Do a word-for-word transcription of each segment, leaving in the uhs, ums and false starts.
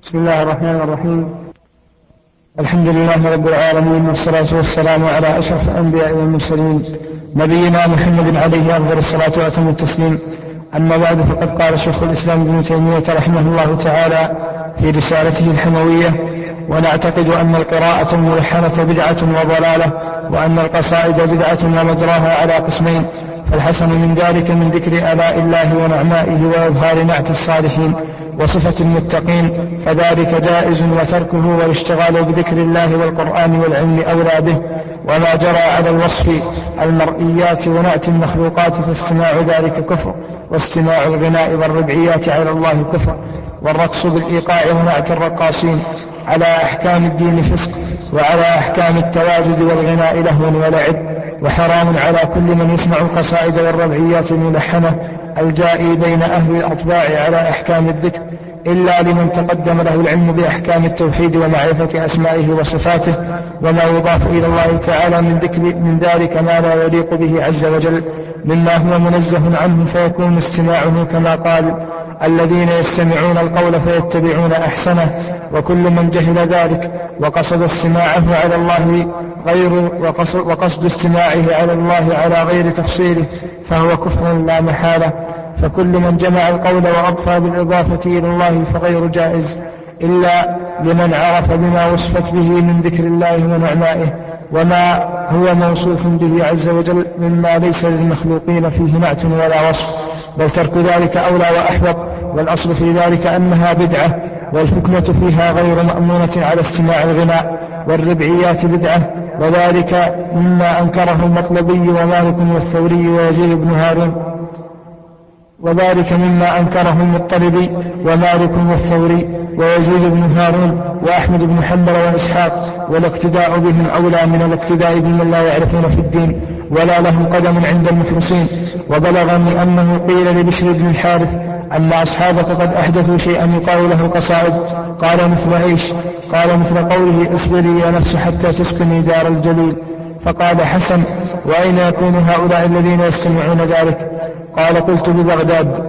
بسم الله الرحمن الرحيم. الحمد لله رب العالمين، والصلاة والسلام على أشرف الأنبياء والمرسلين نبينا محمد عليه أفضل الصلاة وأتم التسليم. أما بعد، فقد قال شيخ الإسلام ابن تيمية رحمه الله تعالى في رسالته الحموية: ونعتقد أن القراءة الملحنة بدعة وضلالة، وأن القصائد بدعة ومجراها على قسمين، فالحسن من ذلك من ذكر آلاء الله ونعمائه وإظهار نعت الصالحين وصفة المتقين، فذلك جائز، وتركه والاشتغال بذكر الله والقرآن والعلم أولى به. وما جرى على الوصف المرئيات ونعت المخلوقات فاستماع ذلك كفر، واستماع الغناء والربعيات على الله كفر، والرقص بالإيقاع ونعت الرقاصين على أحكام الدين فسق، وعلى أحكام التواجد والغناء لهو ولعب، وحرام على كل من يسمع القصائد والربعيات الملحنة الجائي بين أهل الأطباع على أحكام الذكر، إلا لمن تقدم له العلم بأحكام التوحيد ومعرفة أسمائه وصفاته وما يضاف إلى الله تعالى من ذكر من ذلك ما لا يليق به عز وجل مما هو منزه عنه، فيكون استماعه كما قال: الذين يستمعون القول فيتبعون أحسنه. وكل من جهل ذلك وقصد استماعه على الله غير وقصد, وقصد استماعه على الله على غير تفصيله فهو كفر لا محالة. فكل من جمع القول وأضفى بالإضافة إلى الله فغير جائز، إلا لمن عرف بما وصفت به من ذكر الله ونعمائه وما هو موصوف به عز وجل مما ليس للمخلوقين فيه نعت ولا وصف، بل ترك ذلك أولى وأحوط. والأصل في ذلك أنها بدعة، والفتنة فيها غير مأمونة على استماع الغناء والربعيات بدعة، وذلك مما أنكره المطلبي ومالك والثوري ويزيد بن هارون وذلك مما أنكره المطلبي ومالك والثوري ويزيد بن هارون وأحمد بن حنبل وإسحاق، والاقتداء بهم أولى من الاقتداء بمن لا يعرفون في الدين ولا له قدم عند المخلصين. وبلغني أنه قيل لبشر بن الحارث أن أصحابك قد أحدثوا شيئا يقال له قصائد، قال: مثل إيش؟ قال: مثل قوله: اصبري يا نفس حتى تسكني دار الجليل. فقال حسن: وأين يكون هؤلاء الذين يستمعون ذلك؟ قال: قلت: ببغداد.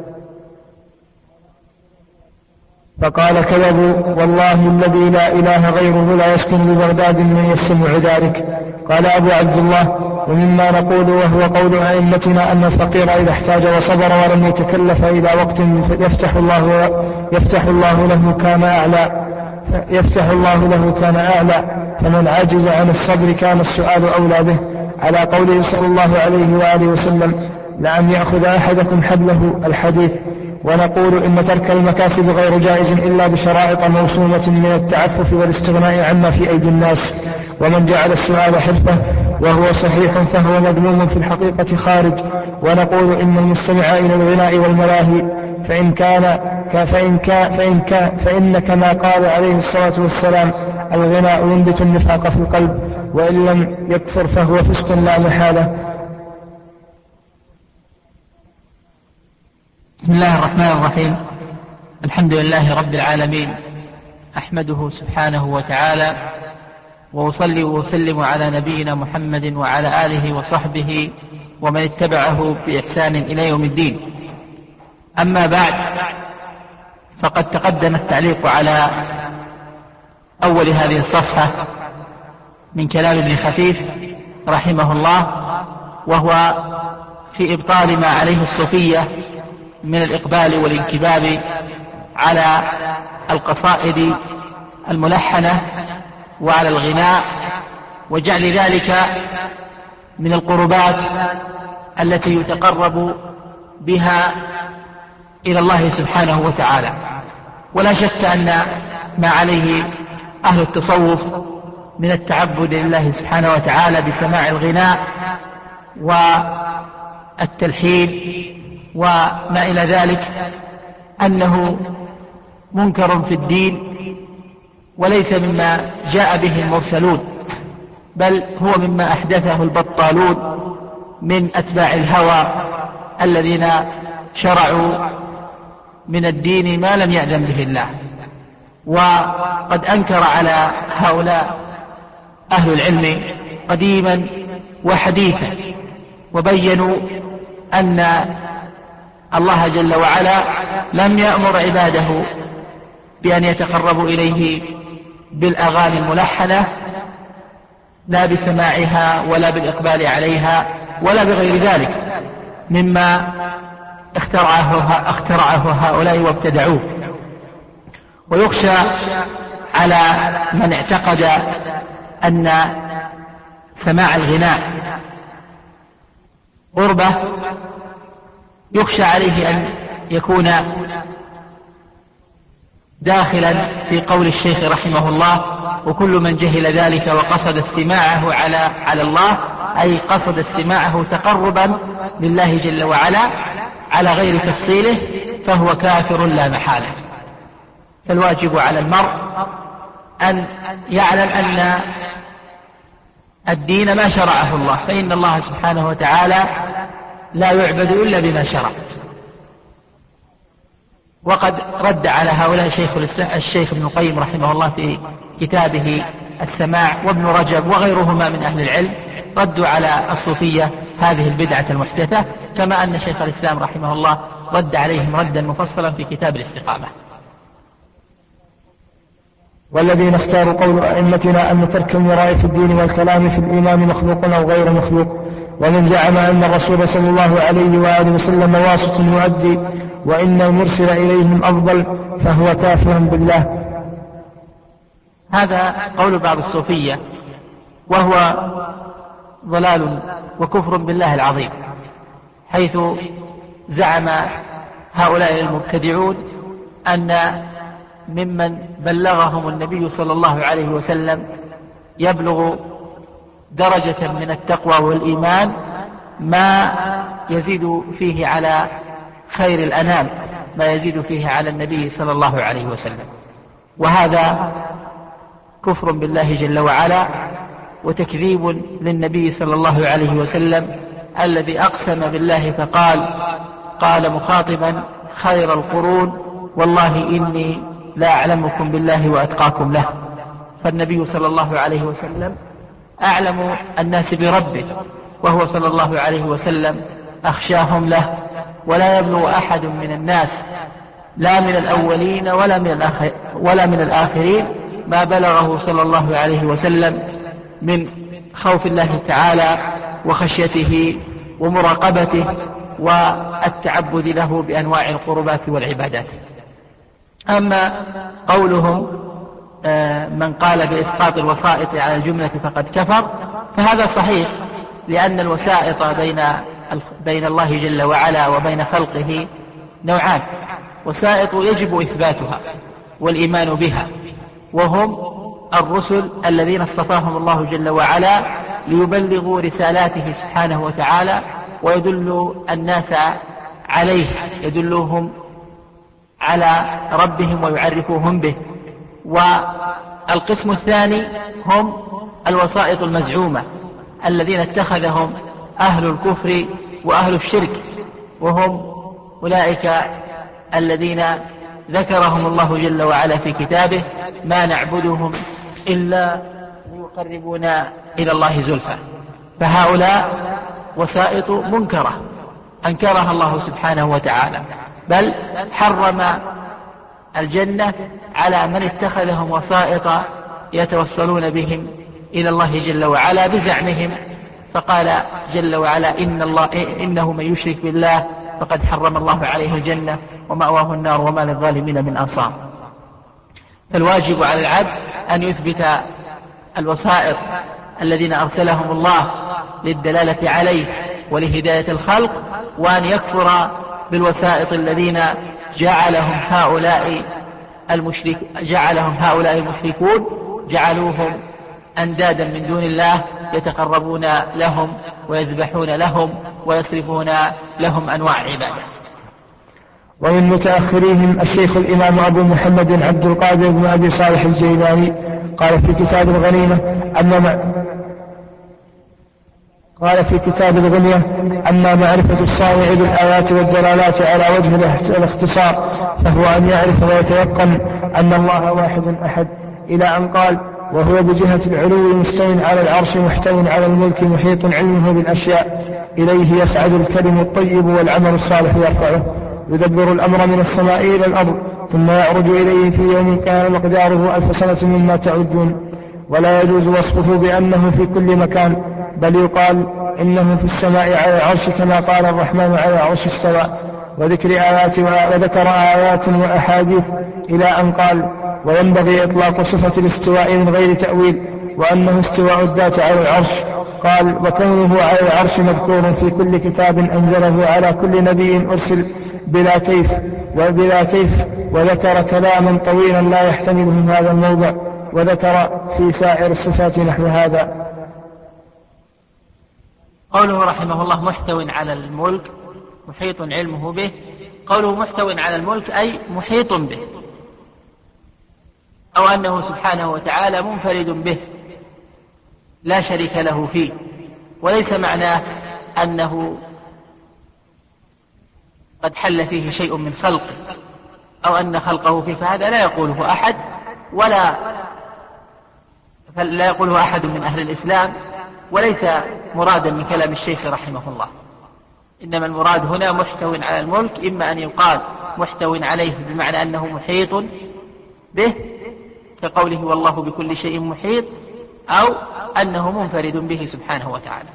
فقال: كذبوا، والله الذي لا إله غيره لا يسكن ببغداد من يستمع ذلك. قال أبو عبد الله: ومما نقول وهو قول أئمتنا أن الفقير إذا احتاج وصبر ولم يتكلف إلى وقت يفتح الله, يفتح الله له كان أعلى يفتح الله له كان أعلى فمن عجز عن الصبر كان السؤال أولى به، على قوله صلى الله عليه وآله وسلم: لأن يأخذ أحدكم حبله الحديث. ونقول إن ترك المكاسب غير جائز إلا بشرائط موصومة من التعفف والاستغناء عما في أيدي الناس. ومن جعل السؤال حرفة وهو صحيح فهو مذموم في الحقيقة خارج. ونقول إن المستمع إلى الغناء والملاهي فإن كان فإن كان فإن كان فإن كما قال عليه الصلاة والسلام: الغناء ينبت النفاق في القلب، وإن لم يكفر فهو فسق لا محالة. بسم الله الرحمن الرحيم. الحمد لله رب العالمين، أحمده سبحانه وتعالى، وأصلي وأسلم على نبينا محمد وعلى آله وصحبه ومن اتبعه بإحسان إلى يوم الدين. أما بعد، فقد تقدم التعليق على أول هذه الصفحة من كلام ابن خفيف رحمه الله، وهو في إبطال ما عليه الصوفية من الإقبال والانكباب على القصائد الملحنة وعلى الغناء، وجعل ذلك من القربات التي يتقرب بها إلى الله سبحانه وتعالى. ولا شك أن ما عليه أهل التصوف من التعبد لله سبحانه وتعالى بسماع الغناء والتلحين وما إلى ذلك أنه منكر في الدين، وليس مما جاء به المرسلون، بل هو مما أحدثه البطالون من أتباع الهوى الذين شرعوا من الدين ما لم يأذن به الله. وقد أنكر على هؤلاء أهل العلم قديما وحديثا، وبينوا أن الله جل وعلا لم يأمر عباده بأن يتقربوا إليه بالأغاني الملحنة لا بسماعها ولا بالإقبال عليها ولا بغير ذلك مما اخترعه, اخترعه هؤلاء وابتدعوه. ويخشى على من اعتقد أن سماع الغناء قربة، يخشى عليه أن يكون داخلا في قول الشيخ رحمه الله: وكل من جهل ذلك وقصد استماعه على على الله، أي قصد استماعه تقربا لله جل وعلا على غير تفصيله، فهو كافر لا محالة. فالواجب على المرء أن يعلم أن الدين ما شرعه الله، فإن الله سبحانه وتعالى لا يعبد إلا بما شرع. وقد رد على هؤلاء الشيخ, الشيخ ابن القيم رحمه الله في كتابه السماع، وابن رجب وغيرهما من أهل العلم ردوا على الصوفية هذه البدعة المحدثة، كما أن شيخ الإسلام رحمه الله رد عليهم ردا مفصلا في كتاب الاستقامة. والذين اختاروا قول أئمتنا أن ترك المراء في الدين والكلام في الإيمان مخلوق أو غير مخلوق. ومن زعم أن الرسول صلى الله عليه وآله وسلم واسط يؤدي وإن المرسل إليهم أفضل فهو كافر بالله. هذا قول بعض الصوفية، وهو ضلال وكفر بالله العظيم، حيث زعم هؤلاء المبتدعون أن ممن بلغهم النبي صلى الله عليه وسلم يبلغ درجة من التقوى والإيمان ما يزيد فيه على خير الأنام، ما يزيد فيه على النبي صلى الله عليه وسلم. وهذا كفر بالله جل وعلا وتكذيب للنبي صلى الله عليه وسلم الذي أقسم بالله فقال قال مخاطبا خير القرون: والله إني لا أعلمكم بالله وأتقاكم له. فالنبي صلى الله عليه وسلم أعلم الناس بربه، وهو صلى الله عليه وسلم أخشاهم له، ولا يبلغ أحد من الناس لا من الأولين ولا من, الآخر ولا من الآخرين ما بلغه صلى الله عليه وسلم من خوف الله تعالى وخشيته ومراقبته والتعبد له بأنواع القربات والعبادات. أما قولهم من قال بإسقاط الوسائط على الجملة فقد كفر، فهذا صحيح، لأن الوسائط بين بين الله جل وعلا وبين خلقه نوعان: وسائط يجب إثباتها والإيمان بها، وهم الرسل الذين اصطفاهم الله جل وعلا ليبلغوا رسالاته سبحانه وتعالى ويدلوا الناس عليه، يدلوهم على ربهم ويعرفوهم به. والقسم الثاني هم الوسائط المزعومة الذين اتخذهم أهل الكفر وأهل الشرك، وهم أولئك الذين ذكرهم الله جل وعلا في كتابه: ما نعبدهم إلا ليقربونا إلى الله زلفى. فهؤلاء وسائط منكرة أنكرها الله سبحانه وتعالى، بل حرم الجنة على من اتخذهم وسائط يتوصلون بهم إلى الله جل وعلا بزعمهم. فقال جل وعلا: إن الله إنه من يشرك بالله فقد حرم الله عليه الجنة ومأواه النار وما للظالمين من أنصار. فالواجب على العبد أن يثبت الوسائط الذين أرسلهم الله للدلالة عليه ولهداية الخلق، وأن يكفر بالوسائط الذين جعلهم هؤلاء المشرك جعلهم هؤلاء المشركون جعلوهم أندادا من دون الله يتقربون لهم ويذبحون لهم ويصرفون لهم أنواع عبادة. ومن متأخريهم الشيخ الإمام أبو محمد عبد القادر بن أبي صالح الجيلاني قال في كتاب الغنيمة أن قال في كتاب الغنية: أما معرفة الصانع بالآيات والدلالات على وجه الاختصار فهو أن يعرف ويتيقن أن الله واحد أحد، إلى أن قال: وهو بجهة العلو مستوٍ على العرش محتوٍ على الملك محيط علمه بالأشياء، إليه يصعد الكلم الطيب والعمل الصالح يرفعه، يدبر الأمر من السماء إلى الأرض ثم يعرج إليه في يوم كان مقداره ألف سنة مما تعدون. ولا يجوز وصفه بأنه في كل مكان، بل يقال إنه في السماء على العرش كما قال الرحمن على العرش استوى، وذكر آيات وذكر آيات وأحاديث إلى أن قال وينبغي إطلاق صفة الاستواء من غير تأويل، وأنه استواء الذات على العرش. قال وكونه على العرش مذكور في كل كتاب أنزله على كل نبي أرسل بلا كيف وبلا كيف وذكر كلاما طويلا لا يحتمله هذا الموضع، وذكر في سائر الصفات نحو هذا. قوله رحمه الله محتو على الملك محيط علمه به، قوله محتو على الملك أي محيط به، أو أنه سبحانه وتعالى منفرد به لا شريك له فيه، وليس معناه أنه قد حل فيه شيء من خلقه أو أن خلقه فيه، فهذا لا يقوله أحد ولا لا يقوله أحد من أهل الإسلام، وليس مرادا من كلام الشيخ رحمه الله. إنما المراد هنا محتو على الملك، إما أن يقال محتو عليه بمعنى أنه محيط به كقوله والله بكل شيء محيط، أو أنه منفرد به سبحانه وتعالى.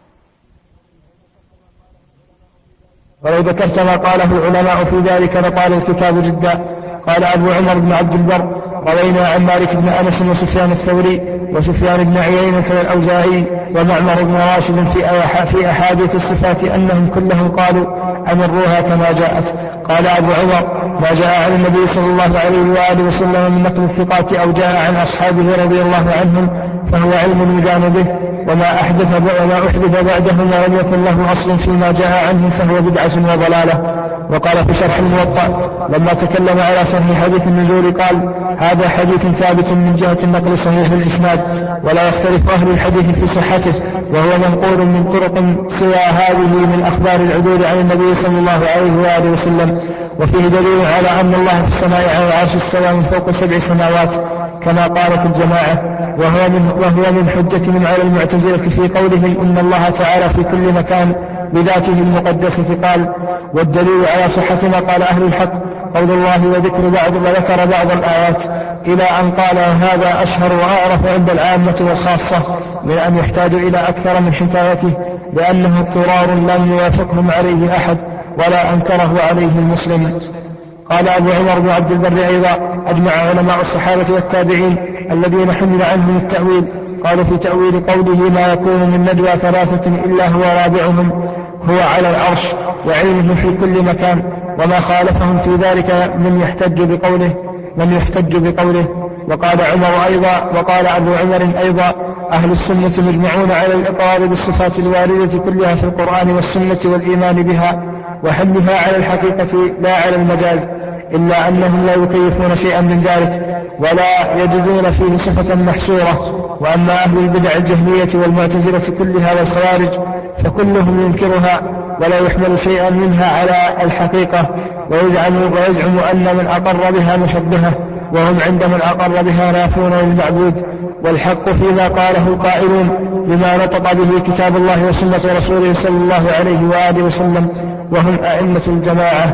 ولو ذكرت ما قاله العلماء في ذلك لطال الكتاب جدا. قال أبو عمر بن عبد البر روينا عن مالك بن أنس وسفيان الثوري وسفيان بن عيينة والأوزاعي ومعمر بن راشد في أحاديث الصفات أنهم كلهم قالوا أمروها كما جاءت. قال أبو عمر ما جاء عن النبي صلى الله عليه وآله وسلم من نقل الثقات أو جاء عن أصحابه رضي الله عنهم فهو علم يدان به، وما أحدث وما أحدث بعده ولم يكن له أصل فيما جاء عنه فهو بدعة وضلالة. وقال في شرح الموطأ لما تكلم على صحيح حديث النزول قال هذا حديث ثابت من جهة النقل صحيح الإسناد، ولا يختلف أهل الحديث في صحته، وهو منقول من طرق سوى هذه من أخبار العدول عن النبي صلى الله عليه وآله وسلم. وفيه دليل على أن الله في السماء على العرش استوى من فوق سبع سماوات كما قالت الجماعة، وهو من, وهو من حجتهم على المعتزلة في قولهم إن الله تعالى في كل مكان بذاته المقدسة. قال والدليل على صحة ما قال أهل الحق قول الله وذكر بعض وذكر بعض الآيات إلى أن قال هذا أشهر وأعرف عند العامة والخاصة من أن يحتاج إلى أكثر من حكايته، لأنه اضطرار لم يوافقهم عليه أحد ولا أنكره عليه المسلم. قال أبو عمر بن عبد البر أيضا أجمع علماء الصحابة والتابعين الذين حمل عنهم التأويل قالوا في تأويل قوله ما يكون من نجوى ثلاثة إلا هو رابعهم هو على العرش وعلمه في كل مكان، وما خالفهم في ذلك من يحتج بقوله من يحتج بقوله. وقال عمر أيضا وقال أبو عمر أيضا أهل السنة مجمعون على الإقرار بالصفات الواردة كلها في القرآن والسنة والإيمان بها وحملها على الحقيقة لا على المجاز، إلا أنهم لا يكيفون شيئا من ذلك ولا يجدون فيه صفة محصورة. وأما أهل البدع الجهمية والمعتزلة كلها والخوارج فكلهم ينكرها ولا يحمل شيئا منها على الحقيقة، ويزعم, ويزعم أن من أقر بها مشبهة، وهم عند من أقر بها نافون للمعبود. والحق فيما قاله القائلون بما نطق به كتاب الله وسنة رسوله صلى الله عليه وآله وسلم وهم أئمة الجماعة،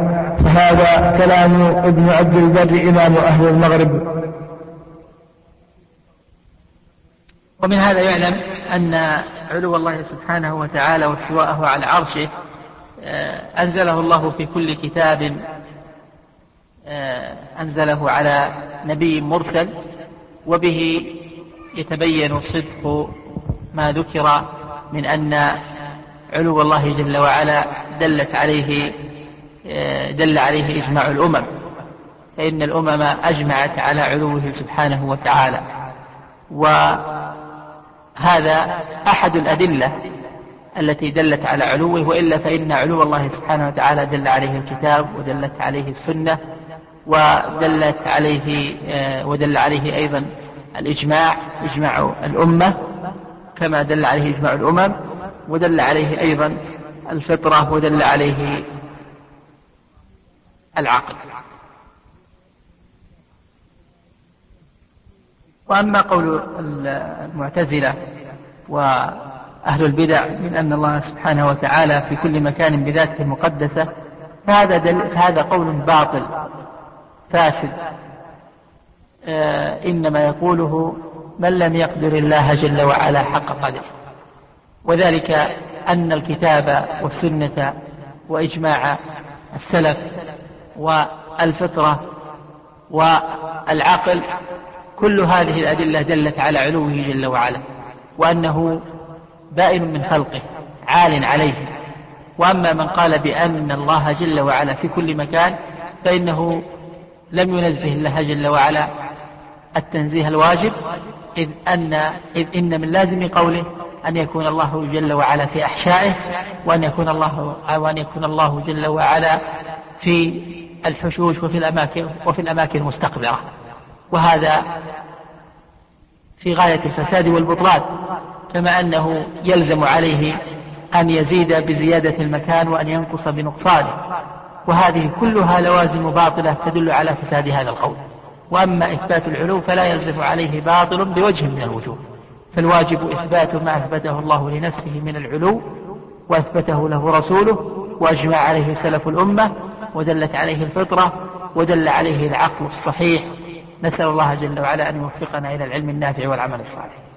فهذا كلام ابن عبد البر إمام أهل المغرب. ومن هذا يعلم أن علو الله سبحانه وتعالى واستواءه على عرشه أنزله الله في كل كتاب أنزله على نبي مرسل، وبه يتبين صدق ما ذكر من أن علو الله جل وعلا دلت عليه دل عليه إجماع الأمم، فإن الأمم أجمعت على علوه سبحانه وتعالى، وهذا أحد الأدلة التي دلت على علوه، وإلا فإن علو الله سبحانه وتعالى دل عليه الكتاب ودلت عليه السنة ودلت عليه ودل عليه أيضا الإجماع إجماع الأمة كما دل عليه إجماع الأمم، ودل عليه أيضا الفطرة ودل عليه العقل. وأما قول المعتزلة وأهل البدع من أن الله سبحانه وتعالى في كل مكان بذاته المقدسة فهذا, فهذا قول باطل، فاسد آه إنما يقوله من لم يقدر الله جل وعلا حق قدره، وذلك أن الكتاب والسنة وإجماع السلف والفطرة والعقل كل هذه الأدلة دلت على علوه جل وعلا، وأنه بائن من خلقه عال عليه. وأما من قال بأن الله جل وعلا في كل مكان فإنه لم ينزه الله جل وعلا التنزيه الواجب، إذ, أن إذ إن من لازم قوله أن يكون الله جل وعلا في أحشائه، وأن يكون الله, وأن يكون الله جل وعلا في الحشوش وفي الأماكن, وفي الأماكن المستقبرة، وهذا في غاية الفساد والبطلان، كما أنه يلزم عليه أن يزيد بزيادة المكان وأن ينقص بنقصانه، وهذه كلها لوازم باطلة تدل على فساد هذا القول. وأما إثبات العلو فلا يلزم عليه باطل بوجه من الوجوه، فالواجب إثبات ما أثبته الله لنفسه من العلو وأثبته له رسوله وأجمع عليه سلف الأمة ودلت عليه الفطرة ودل عليه العقل الصحيح. نسأل الله جل وعلا أن يوفقنا إلى العلم النافع والعمل الصالح.